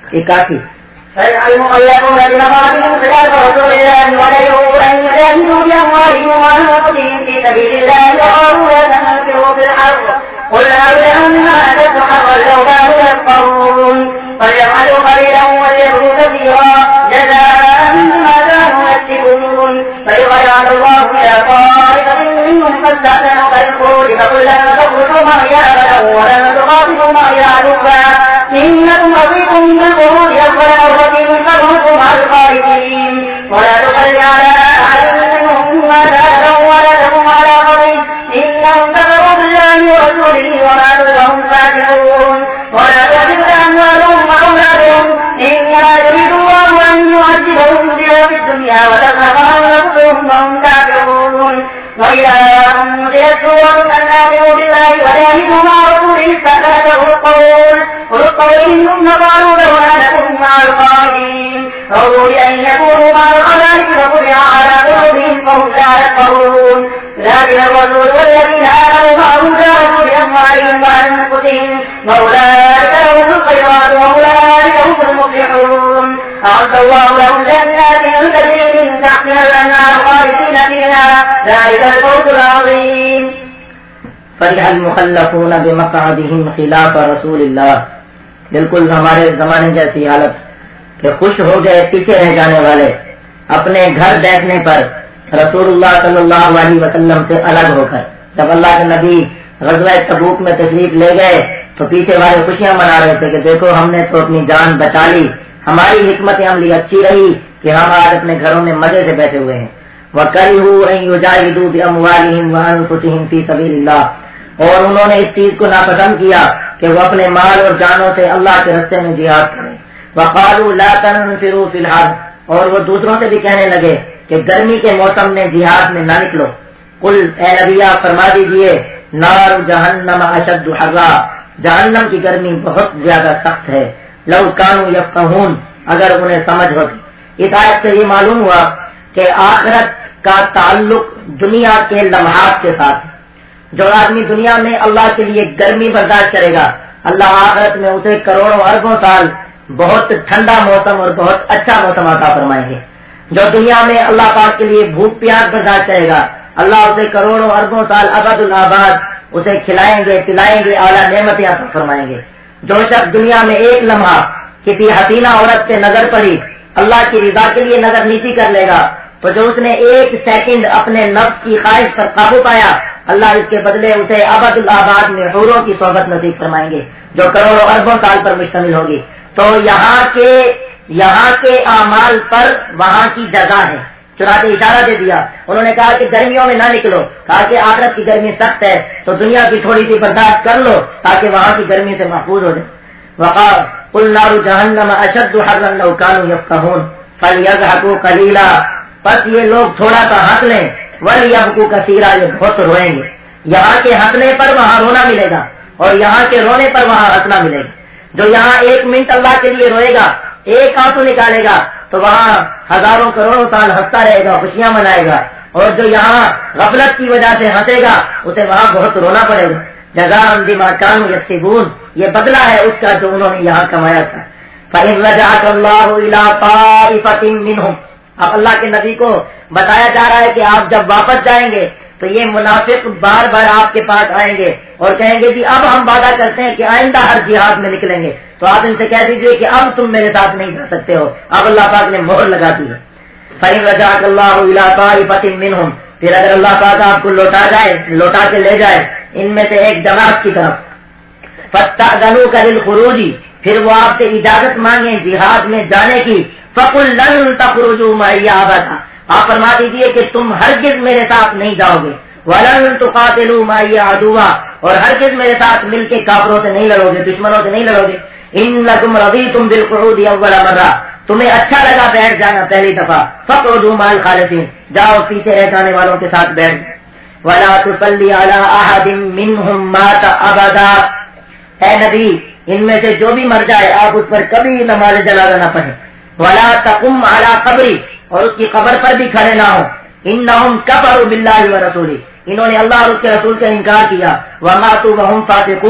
81 المخلفون بمقامهم خلاف رسول الله وليروا أن يجاهدوا بأموالهم وأنفسهم في سبيل الله وقالوا لا تنفروا في الحرب قل أعلم ما أشد حرا لو كانوا يفقهون فليفعلوا قليلا وليكفروا كثيرا جزاء بما كانوا يكسبون فيجعل الله إلى طائفة منهم فاستأذنوا بالخروج فقل لن تخرجوا معي أبدا ولن تقاتلوا معي عدوا إنكم رضيتم بالخروج أول مرة فاخرجوا مع الخالدين ولا تصل على أحد منهم مات أبدا ولا تقم على قبره إنهم كفروا بالله ورسوله وماتوا وهم فاسقون ولا تعجبك أموالهم وأولادهم إنما يريد الله أن يعذبهم بها في الدنيا وتزهق أنفسهم وهم كافرون وإذا أنزلت سورة أن آمنوا بالله وجاهدوا مع رسوله استأذنته القول إنهم قالوا لولا نكن مع القائدين رضوا بأن يكونوا مع الخلائق فطبع على قلوبهم فهم لا يفقهون لكن الرسول والذين آمنوا معه جاهدوا بأموالهم وأنفسهم وأولئك لهم الخيرات وأولئك هم المفلحون أعد الله لهم جنات تجري من تحتها الأنهار خالدين فيها ذلك الفوز العظيم. فرح المخلفون بمقعدهم خلاف رسول اللہ. بالکل ہمارے زمانے جیسی حالت کہ خوش ہو گئے پیچھے رہ جانے والے اپنے گھر بیٹھنے پر رسول اللہ صلی اللہ علیہ وسلم سے الگ ہو کر. جب اللہ کے نبی غزوہ تبوک میں تشریف لے گئے تو پیچھے والے خوشیاں منا رہے تھے کہ دیکھو ہم نے تو اپنی جان بچا لی, ہماری حکمت عملی اچھی رہی کہ ہم آج اپنے گھروں میں مزے سے بیٹھے ہوئے ہیں. وَكَرِهُوا أَن يُجَاهِدُوا بِأَمْوَالِهِمْ وَأَنفُسِهِمْ فِي سَبِيلِ اللَّهِ, اور انہوں نے اس چیز کو ناپسند کیا کہ وہ اپنے مال اور جانوں سے اللہ کے راستے میں جہاد کریں. وَقَالُوا لَا تَنفِرُوا فِي الْحَرِّ, اور وہ دوسروں سے بھی کہنے لگے کہ گرمی کے موسم میں جہاد میں نہ نکلو. قل اے نبی فرما دیجئے نار جہنم اشد حرا, جہنم کی گرمی بہت زیادہ سخت ہے. لو کانوا یفقہون, اگر انہیں سمجھ ہوتی. اس آیت سے یہ معلوم ہوا کہ آخرت کا تعلق دنیا کے لمحات کے ساتھ. جو آدمی دنیا میں اللہ کے لیے گرمی برداشت کرے گا, اللہ آخرت میں اسے کروڑوں اربوں سال بہت ٹھنڈا موسم اور بہت اچھا موسم عطا فرمائیں گے. جو دنیا میں اللہ پاک کے لیے بھوک پیاس برداشت کرے گا, اللہ اسے کروڑوں اربوں سال ابد الآباد اسے کھلائیں گے پلائیں گے, اعلیٰ نعمتیں عطا فرمائیں گے. جو شخص دنیا میں ایک لمحہ کسی حسینہ عورت سے نظر پڑی, اللہ کی رضا کے لیے نظر نیچی کر لے گا, تو جو اس نے ایک سیکنڈ اپنے نفس کی خواہش پر قابو پایا, اللہ اس کے بدلے اسے ابد الآباد میں حوروں کی صحبت نصیب فرمائیں گے جو کروڑوں اربوں سال پر مشتمل ہوگی. تو یہاں کے اعمال پر وہاں کی جزا ہے. چنانچہ اشارہ دے دیا, انہوں نے کہا کہ گرمیوں میں نہ نکلو, کہا کہ آخرت کی گرمی سخت ہے تو دنیا کی تھوڑی سی برداشت کر لو تاکہ وہاں کی گرمی سے محفوظ ہو جائے. وقال قل نار جہنم اشد حرا لو كانوا يفقهون فليضحكوا قليلا, بس یہ لوگ تھوڑا سا ہنس لیں, وَلْيَبْكُوا كَثِيرًا, یہ بہت روئیں گے. یہاں کے ہنسنے پر وہاں رونا ملے گا اور یہاں کے رونے پر وہاں ہنسنا ملے گا. جو یہاں ایک منٹ اللہ کے لیے روئے گا, ایک آنسو نکالے گا, تو وہاں ہزاروں کروڑوں سال ہنستا رہے گا, خوشیاں منائے گا. اور جو یہاں غفلت کی وجہ سے ہنسے گا اسے وہاں بہت رونا پڑے گا. جزاء بما كانوا يكسبون, یہ بدلہ ہے اس کا جو انہوں نے یہاں کمایا تھا. فَإِن رَجَعَكَ اللَّهُ إِلَىٰ طَائِفَةٍ مِّنْهُمْ, اب اللہ کے نبی کو بتایا جا رہا ہے کہ آپ جب واپس جائیں گے تو یہ منافق بار بار آپ کے پاس آئیں گے اور کہیں گے جی اب ہم وعدہ کرتے ہیں کہ آئندہ ہر جہاد میں نکلیں گے. تو آپ ان سے کہہ دیجئے کہ اب تم میرے ساتھ نہیں کر سکتے ہو, اب اللہ پاک نے مہر لگا دی ہے. فَإِن رَجَعَكَ اللَّهُ إِلَىٰ طَائِفَةٍ مِّنْهُمْ, پھر اگر اللہ پاک آپ کو لوٹا کے لے جائے ان میں سے ایک جماعت کی طرف, فَاسْتَأْذَنُوكَ لِلْخُرُوجِ, پھر وہ آپ سے اجازت مانگیں جہاد میں جانے کی, فَقُلْ لَن تَخْرُجُوا مَعِيَ أَبَدًا, آپ فرما دیجیے کہ تم ہرگز میرے ساتھ نہیں جاؤ گے. وَلَن تُقَاتِلُوا مَعِيَ عَدُوًّا, اور ہرگز میرے ساتھ مل کے کافروں سے نہیں لڑو گے, دشمنوں سے نہیں لڑو گے. إِنَّكُمْ رَضِيتُمْ بِالْقُعُودِ أَوَّلَ مَرَّةٍ, تمہیں اچھا لگا بیٹھ جانا پہلی دفعہ, فَاقْعُدُوا مَعَ الْخَالِفِينَ, جاؤ پیچھے رہ جانے والوں کے ساتھ بیٹھ. وَلَا تُصَلِّ عَلَىٰ أَحَدٍ مِّنْهُمْ مَاتَ أَبَدًا, اے نبی ان میں سے جو بھی مر جائے آپ اس پر کبھی نماز جنازہ نہ پڑھیں. وَلَا تَقُمْ عَلَىٰ قَبْرِهِ, اور اس کی قبر پر بھی کھڑے نہ ہو. إِنَّهُمْ كَفَرُوا بِاللَّهِ وَرَسُولِهِ, انہوں نے اللہ اور اس کے رسول کا انکار کیا. وَمَاتُوا وَهُمْ فَاسِقُونَ,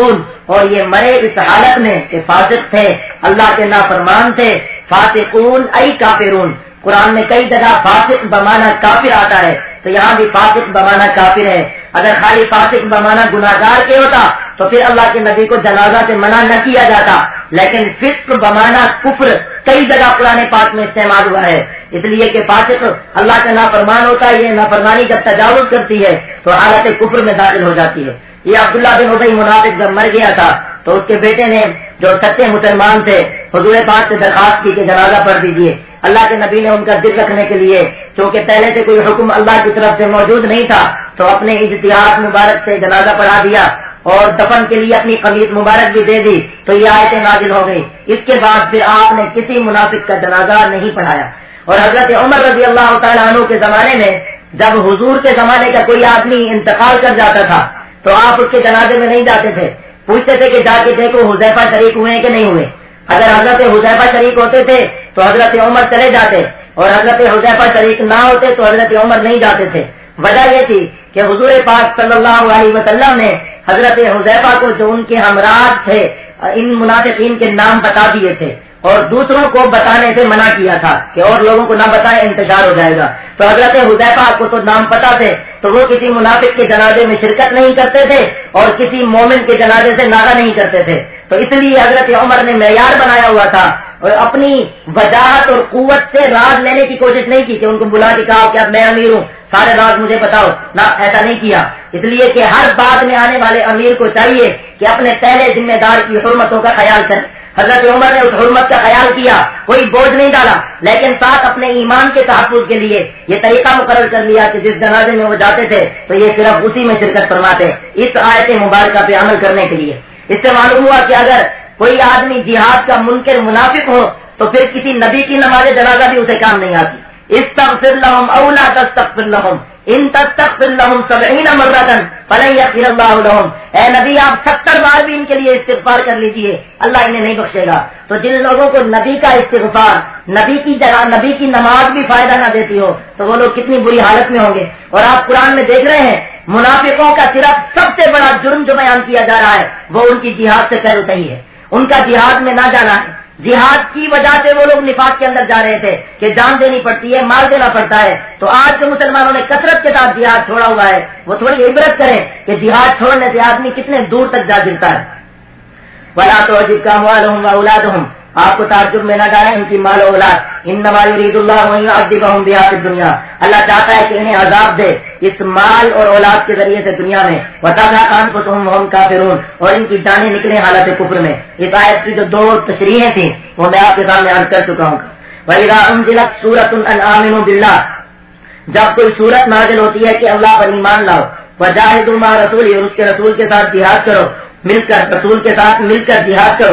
اور یہ مرے اس حالت میں کہ فاسق تھے، اللہ کے نافرمان تھے. فاسقون ای کافرون، قرآن میں کئی جگہ فاسق بمانا کافر آتا ہے، تو یہاں بھی فاسق بمانا کافر ہے. اگر خالی فاسق بمانا گناہگار کے ہوتا تو پھر اللہ کے نبی کو جنازہ سے منع نہ کیا جاتا، لیکن فسق بمانا کفر کئی جگہ قرآن پاک میں استعمال ہوا ہے. اس لیے کہ فاسق اللہ کا نافرمان ہوتا ہے، یہ نافرمانی جب تجاوز کرتی ہے تو حالت کفر میں داخل ہو جاتی ہے. یہ عبداللہ بن ابی منافق جب مر گیا تھا تو اس کے بیٹے نے جو سچے مسلمان تھے حضور پاک سے درخواست کی کہ جنازہ پڑھ دیجیے. اللہ کے نبی نے ان کا دل رکھنے کے لیے، چونکہ پہلے سے کوئی حکم اللہ کی طرف سے موجود نہیں تھا، تو اپنے اجتہاد مبارک سے جنازہ پڑھا دیا اور دفن کے لیے اپنی قمیص مبارک بھی دے دی، تو یہ آیتیں نازل ہو گئی. اس کے بعد پھر آپ نے کسی منافق کا جنازہ نہیں پڑھایا. اور حضرت عمر رضی اللہ تعالیٰ عنہ کے زمانے میں جب حضور کے زمانے کا کوئی آدمی انتقال کر جاتا تھا تو آپ اس کے جنازے میں نہیں جاتے تھے، پوچھتے تھے کہ جا کے دیکھو حذیفہ شریک ہوئے ہیں کہ نہیں ہوئے. اگر حضرت حذیفہ شریک ہوتے تھے تو حضرت عمر چلے جاتے، اور حضرت حذیفہ شریک نہ ہوتے تو حضرت عمر نہیں جاتے تھے. وجہ یہ تھی کہ حضور پاک صلی اللہ علیہ وسلم نے حضرت حذیفہ کو جو ان کے ہمراہ تھے ان منافقین کے نام بتا دیے تھے اور دوسروں کو بتانے سے منع کیا تھا کہ اور لوگوں کو نہ بتائیں، انتشار ہو جائے گا. تو حضرت حذیفہ کو تو نام پتا تھے، تو وہ کسی منافق کے جنازے میں شرکت نہیں کرتے تھے اور کسی مومن کے جنازے سے ناغہ نہیں کرتے تھے. تو اس لیے حضرت عمر نے معیار بنایا ہوا تھا اور اپنی وجاہت اور قوت سے راز لینے کی کوشش نہیں کی کہ ان کو بلا کے کہا کہ اب میں امیر ہوں سارے راز مجھے بتاؤ، نہ ایسا نہیں کیا. اس لیے کہ ہر بعد میں آنے والے امیر کو چاہیے کہ اپنے پہلے ذمہ دار کی حرمتوں کا خیال کرے. حضرت عمر نے اس حرمت کا خیال کیا، کوئی بوجھ نہیں ڈالا، لیکن ساتھ اپنے ایمان کے تحفظ کے لیے یہ طریقہ مقرر کر لیا کہ جس جنازے میں وہ جاتے تھے تو یہ صرف اسی میں شرکت فرماتے، اس آیت مبارکہ پہ عمل کرنے کے لیے. اس سے معلوم ہوا کہ اگر کوئی آدمی جہاد کا منکر منافق ہو تو پھر کسی نبی کی نماز جنازہ بھی اسے کام نہیں آتی. استغفر لهم او لا تستغفر لهم ان تستغفر لهم 70 مرة فلن يغفر الله لهم. اے نبی آپ 70 بار بھی ان کے لیے استغفار کر لیجئے، اللہ انہیں نہیں بخشے گا. تو جن لوگوں کو نبی کا استغفار، نبی کی جگہ نبی کی نماز بھی فائدہ نہ دیتی ہو تو وہ لوگ کتنی بری حالت میں ہوں گے. اور آپ قرآن میں دیکھ رہے ہیں منافقوں کا صرف سب سے بڑا جرم جو بیان کیا جا رہا ہے وہ ان کی جہاد سے پیروتہی ہے، ان کا جہاد میں نہ جانا ہے. جہاد کی وجہ سے وہ لوگ نفاق کے اندر جا رہے تھے کہ جان دینی پڑتی ہے، مال دینا پڑتا ہے. تو آج کے مسلمانوں نے کثرت کے ساتھ جہاد چھوڑا ہوا ہے، وہ تھوڑی عبرت کریں کہ جہاد چھوڑنے سے آدمی کتنے دور تک جا گرتا ہے. وَلَا تُعْجِبْكَ أَمْوَالُهُمْ وَأَوْلَادُهُمْ، آپ کو تعجب میں نہ ڈالیں ان کی مال و اولاد. انما یرید اللہ ان یعذبهم بها فی الدنیا، اللہ چاہتا ہے کہ انہیں عذاب دے اس مال اور اولاد کے ذریعے سے دنیا میں. وَتَذْهَقَ أَنفُسُهُمْ وَهُمْ كَافِرُونَ، اور ان کی جانیں نکلیں حالت کفر میں. اس آیت کی جو دو تشریحیں تھیں وہ میں آپ کے سامنے عرض کر چکا ہوں. وَإِذَا أُنزِلَتْ سُورَةٌ أَنْ آمِنُوا بِاللَّهِ، جب کوئی سورت نازل ہوتی ہے کہ اللہ پر ایمان لاؤ. وَجَاهِدُوا مَعَ رَسُولِهِ، اور اس کے رسول کے ساتھ جہاد کرو، مل کر رسول کے ساتھ مل کر جہاد کرو.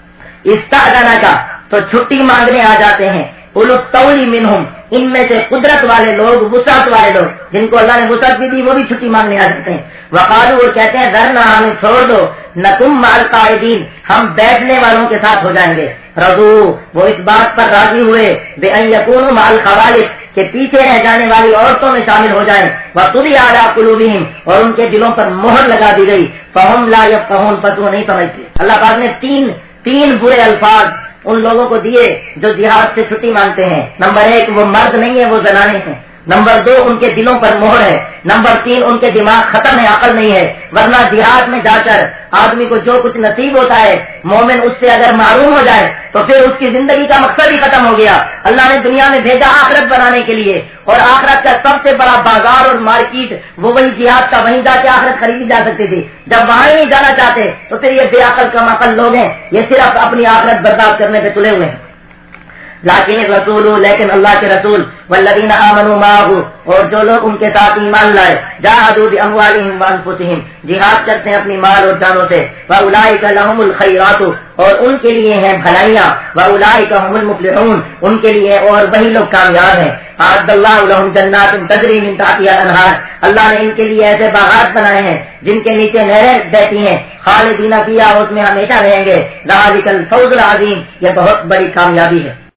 استأذنک، تو چھٹی مانگنے آ جاتے ہیں. اولو الطول منہم، ان میں سے قدرت والے لوگ، وسعت والے لوگ جن کو اللہ نے وسعت بھی دی وہ بھی چھٹی مانگنے آ جاتے ہیں. وقالوا، اور کہتے ہیں ذرنا، ہمیں چھوڑ دو، نکم مع القاعدین، ہم بیٹھنے والوں کے ساتھ ہو جائیں گے. رضو، وہ اس بات پر راضی ہوئے بأن یکونوا مع الخوالف، کہ پیچھے رہ جانے والی عورتوں میں شامل ہو جائیں. وطبع علی قلوبہم، اور ان کے دلوں پر مہر لگا دی گئی. فہم لا یفقہون، پس وہ نہیں سمجھتے. اللہ پاک نے تین برے الفاظ ان لوگوں کو دیے جو جہاد سے چھٹی مانگتے ہیں. نمبر 1 وہ مرد نہیں ہے، وہ زنانے ہیں. نمبر 2 ان کے دلوں پر مہر ہے. نمبر 3 ان کے دماغ ختم ہے، عقل نہیں ہے. ورنہ جہاد میں جا کر آدمی کو جو کچھ نصیب ہوتا ہے، مومن اس سے اگر معروم ہو جائے تو پھر اس کی زندگی کا مقصد ہی ختم ہو گیا. اللہ نے دنیا میں بھیجا آخرت بنانے کے لیے، اور آخرت کا سب سے بڑا بازار اور مارکیٹ وہ وہی جہاد کا، وہیں جا کے آخرت خریدی جا سکتی تھی. جب وہاں نہیں جانا چاہتے تو پھر یہ بے عقل کم عقل لوگ ہیں، یہ صرف اپنی آخرت برباد کرنے پہ تلے ہوئے ہیں. لیکن رسول، لیکن اللہ کے رسول، والذین آمنوا معه، اور جو لوگ ان کے ساتھ ایمان لائے، جاہدوا باموالہم وانفسہم، جہاد کرتے ہیں اپنی مال اور جانوں سے. واولئک لهم الخیرات، اور ان کے لیے ہیں بھلائیاں. واولئک هم المفلحون، ان کے لیے اور وہی لوگ کامیاب ہیں. اعد اللہ لهم جنات تجری من تحتها الانہار، اللہ نے ان کے لیے ایسے باغات بنائے ہیں جن کے نیچے نہریں بہتی ہیں. خالدین فیہا، اس میں ہمیشہ رہیں گے. ذالک الفوز العظیم، یہ بہت بڑی کامیابی ہے.